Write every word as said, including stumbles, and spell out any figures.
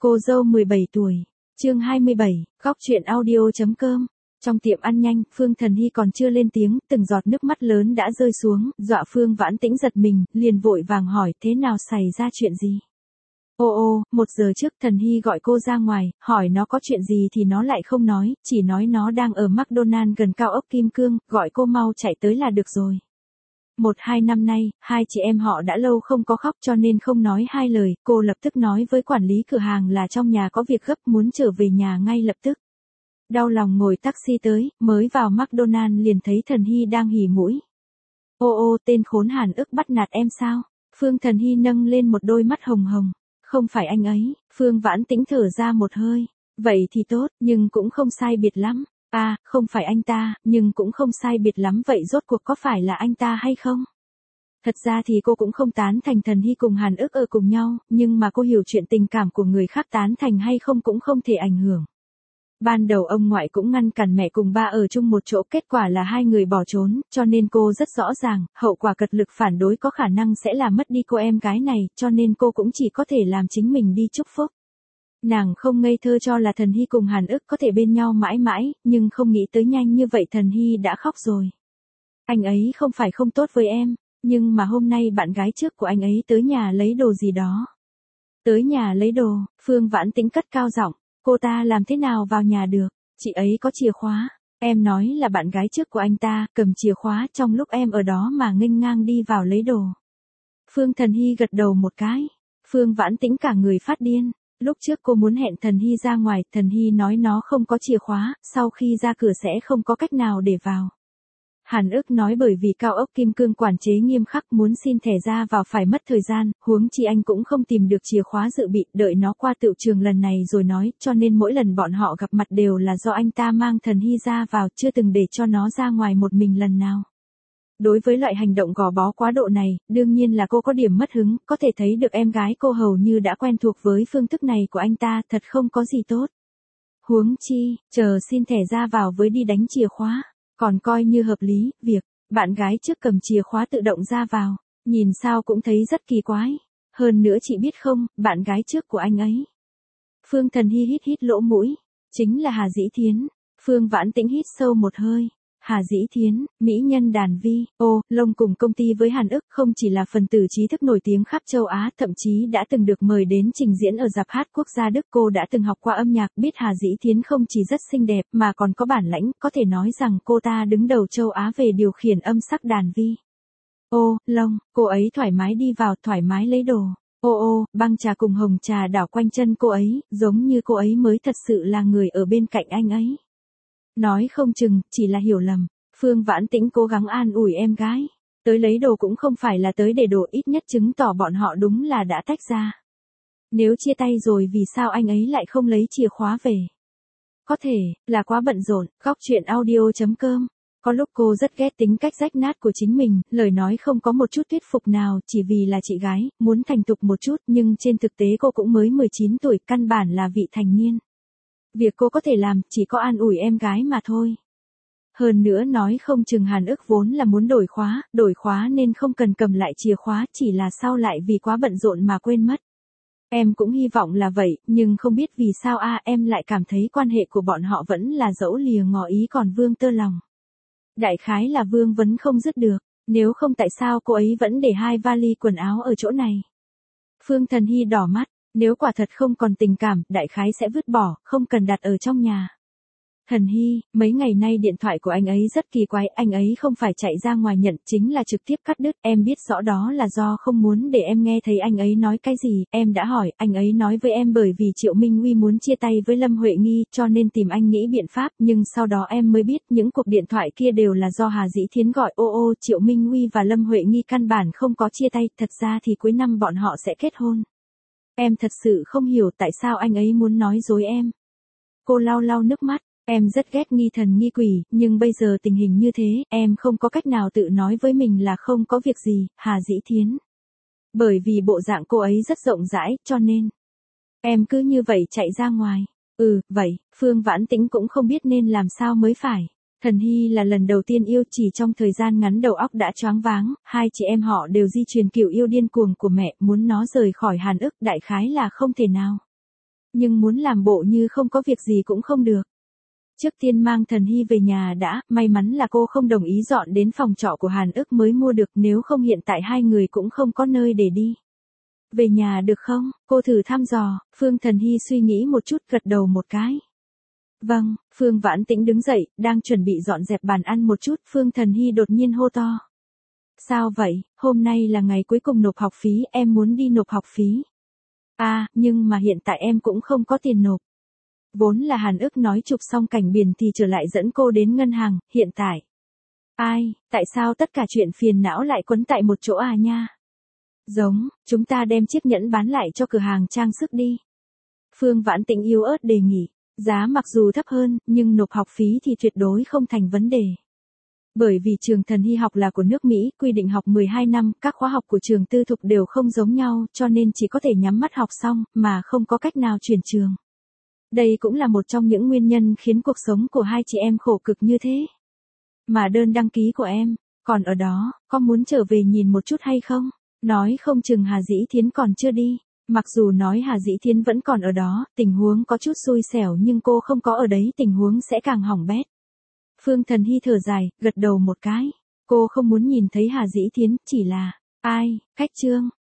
Cô dâu mười bảy tuổi. Chương hai mươi bảy, góc truyện audio.com. Trong tiệm ăn nhanh, Phương Thần Hy còn chưa lên tiếng, từng giọt nước mắt lớn đã rơi xuống, dọa Phương Vãn Tĩnh giật mình, liền vội vàng hỏi thế nào xảy ra chuyện gì. Ô ô, một giờ trước Thần Hy gọi cô ra ngoài, hỏi nó có chuyện gì thì nó lại không nói, chỉ nói nó đang ở McDonald gần cao ốc Kim Cương, gọi cô mau chạy tới là được rồi. Một hai năm nay, hai chị em họ đã lâu không có khóc cho nên không nói hai lời, cô lập tức nói với quản lý cửa hàng là trong nhà có việc gấp muốn trở về nhà ngay lập tức. Đau lòng ngồi taxi tới, mới vào McDonald liền thấy Thần Hy đang hỉ mũi. Ô ô, tên khốn Hàn ức bắt nạt em sao? Phương Thần Hy nâng lên một đôi mắt hồng hồng. Không phải anh ấy, Phương Vãn Tĩnh thở ra một hơi. Vậy thì tốt, nhưng cũng không sai biệt lắm. À, không phải anh ta, nhưng cũng không sai biệt lắm, vậy rốt cuộc có phải là anh ta hay không? Thật ra thì cô cũng không tán thành Thần Hy cùng Hàn ức ở cùng nhau, nhưng mà cô hiểu chuyện tình cảm của người khác tán thành hay không cũng không thể ảnh hưởng. Ban đầu ông ngoại cũng ngăn cản mẹ cùng ba ở chung một chỗ, kết quả là hai người bỏ trốn, cho nên cô rất rõ ràng, hậu quả cật lực phản đối có khả năng sẽ là mất đi cô em gái này, cho nên cô cũng chỉ có thể làm chính mình đi chúc phúc. Nàng không ngây thơ cho là Thần Hy cùng Hàn ức có thể bên nhau mãi mãi, nhưng không nghĩ tới nhanh như vậy Thần Hy đã khóc rồi. Anh ấy không phải không tốt với em, nhưng mà hôm nay bạn gái trước của anh ấy tới nhà lấy đồ gì đó. Tới nhà lấy đồ, Phương Vãn Tĩnh cất cao giọng, cô ta làm thế nào vào nhà được, chị ấy có chìa khóa. Em nói là bạn gái trước của anh ta, cầm chìa khóa trong lúc em ở đó mà nghênh ngang đi vào lấy đồ. Phương Thần Hy gật đầu một cái, Phương Vãn Tĩnh cả người phát điên. Lúc trước cô muốn hẹn Thần Hy ra ngoài, Thần Hy nói nó không có chìa khóa, sau khi ra cửa sẽ không có cách nào để vào. Hàn ức nói bởi vì cao ốc Kim Cương quản chế nghiêm khắc, muốn xin thẻ ra vào phải mất thời gian, huống chi anh cũng không tìm được chìa khóa dự bị, đợi nó qua tựu trường lần này rồi nói, cho nên mỗi lần bọn họ gặp mặt đều là do anh ta mang Thần Hy ra vào, chưa từng để cho nó ra ngoài một mình lần nào. Đối với loại hành động gò bó quá độ này, đương nhiên là cô có điểm mất hứng, có thể thấy được em gái cô hầu như đã quen thuộc với phương thức này của anh ta, thật không có gì tốt. Huống chi, chờ xin thẻ ra vào với đi đánh chìa khóa, còn coi như hợp lý, việc bạn gái trước cầm chìa khóa tự động ra vào, nhìn sao cũng thấy rất kỳ quái. Hơn nữa chị biết không, bạn gái trước của anh ấy. Phương Thần Hy hít hít lỗ mũi, chính là Hà Dĩ Thiến. Phương Vãn Tĩnh hít sâu một hơi. Hà Dĩ Thiến, mỹ nhân đàn vi, ô, lông cùng công ty với Hàn ức, không chỉ là phần tử trí thức nổi tiếng khắp châu Á, thậm chí đã từng được mời đến trình diễn ở rạp hát quốc gia Đức. Cô đã từng học qua âm nhạc, biết Hà Dĩ Thiến không chỉ rất xinh đẹp mà còn có bản lãnh, có thể nói rằng cô ta đứng đầu châu Á về điều khiển âm sắc đàn vi. Ô, lông, cô ấy thoải mái đi vào, thoải mái lấy đồ. Ô ô, băng trà cùng hồng trà đảo quanh chân cô ấy, giống như cô ấy mới thật sự là người ở bên cạnh anh ấy. Nói không chừng, chỉ là hiểu lầm. Phương Vãn Tĩnh cố gắng an ủi em gái. Tới lấy đồ cũng không phải là tới để đồ, ít nhất chứng tỏ bọn họ đúng là đã tách ra. Nếu chia tay rồi vì sao anh ấy lại không lấy chìa khóa về? Có thể, là quá bận rộn, góc truyện audio.com. Có lúc cô rất ghét tính cách rách nát của chính mình, lời nói không có một chút thuyết phục nào, chỉ vì là chị gái, muốn thành thục một chút, nhưng trên thực tế cô cũng mới mười chín tuổi, căn bản là vị thành niên. Việc cô có thể làm, chỉ có an ủi em gái mà thôi. Hơn nữa nói không chừng Hàn ức vốn là muốn đổi khóa, đổi khóa nên không cần cầm lại chìa khóa, chỉ là sau lại vì quá bận rộn mà quên mất. Em cũng hy vọng là vậy, nhưng không biết vì sao a em lại cảm thấy quan hệ của bọn họ vẫn là dẫu lìa ngỏ ý còn vương tơ lòng. Đại khái là vương vấn không dứt được, nếu không tại sao cô ấy vẫn để hai vali quần áo ở chỗ này. Phương Thần Hy đỏ mắt. Nếu quả thật không còn tình cảm, đại khái sẽ vứt bỏ, không cần đặt ở trong nhà. Thần Hy, mấy ngày nay điện thoại của anh ấy rất kỳ quái, anh ấy không phải chạy ra ngoài nhận, chính là trực tiếp cắt đứt, em biết rõ đó là do không muốn để em nghe thấy anh ấy nói cái gì, em đã hỏi, anh ấy nói với em bởi vì Triệu Minh Huy muốn chia tay với Lâm Huệ Nghi, cho nên tìm anh nghĩ biện pháp, nhưng sau đó em mới biết những cuộc điện thoại kia đều là do Hà Dĩ Thiến gọi, ô ô, Triệu Minh Huy và Lâm Huệ Nghi căn bản không có chia tay, thật ra thì cuối năm bọn họ sẽ kết hôn. Em thật sự không hiểu tại sao anh ấy muốn nói dối em. Cô lau lau nước mắt, em rất ghét nghi thần nghi quỷ, nhưng bây giờ tình hình như thế, em không có cách nào tự nói với mình là không có việc gì, Hà Dĩ Thiến. Bởi vì bộ dạng cô ấy rất rộng rãi, cho nên, em cứ như vậy chạy ra ngoài. Ừ, vậy, Phương Vãn Tĩnh cũng không biết nên làm sao mới phải. Thần Hy là lần đầu tiên yêu, chỉ trong thời gian ngắn đầu óc đã choáng váng, hai chị em họ đều di truyền kiểu yêu điên cuồng của mẹ, muốn nó rời khỏi Hàn ức đại khái là không thể nào. Nhưng muốn làm bộ như không có việc gì cũng không được. Trước tiên mang Thần Hy về nhà đã, may mắn là cô không đồng ý dọn đến phòng trọ của Hàn Ức mới mua được, nếu không hiện tại hai người cũng không có nơi để đi. Về nhà được không? Cô thử thăm dò, Phương Thần Hy suy nghĩ một chút gật đầu một cái. Vâng, Phương Vãn Tĩnh đứng dậy, đang chuẩn bị dọn dẹp bàn ăn một chút, Phương Thần Hy đột nhiên hô to. Sao vậy, hôm nay là ngày cuối cùng nộp học phí, em muốn đi nộp học phí. À, nhưng mà hiện tại em cũng không có tiền nộp. Vốn là Hàn Ức nói chụp xong cảnh biển thì trở lại dẫn cô đến ngân hàng, hiện tại. Ai, tại sao tất cả chuyện phiền não lại quấn tại một chỗ à nha? Giống, chúng ta đem chiếc nhẫn bán lại cho cửa hàng trang sức đi. Phương Vãn Tĩnh yếu ớt đề nghị, giá mặc dù thấp hơn, nhưng nộp học phí thì tuyệt đối không thành vấn đề. Bởi vì trường Thần Hy học là của nước Mỹ, quy định học mười hai năm, các khóa học của trường tư thục đều không giống nhau, cho nên chỉ có thể nhắm mắt học xong, mà không có cách nào chuyển trường. Đây cũng là một trong những nguyên nhân khiến cuộc sống của hai chị em khổ cực như thế. Mà đơn đăng ký của em, còn ở đó, có muốn trở về nhìn một chút hay không? Nói không chừng Hà Dĩ Thiến còn chưa đi. Mặc dù nói Hà Dĩ Thiến vẫn còn ở đó, tình huống có chút xui xẻo nhưng cô không có ở đấy tình huống sẽ càng hỏng bét. Phương Thần Hy thở dài, gật đầu một cái. Cô không muốn nhìn thấy Hà Dĩ Thiến, chỉ là, ai, Khách Trương,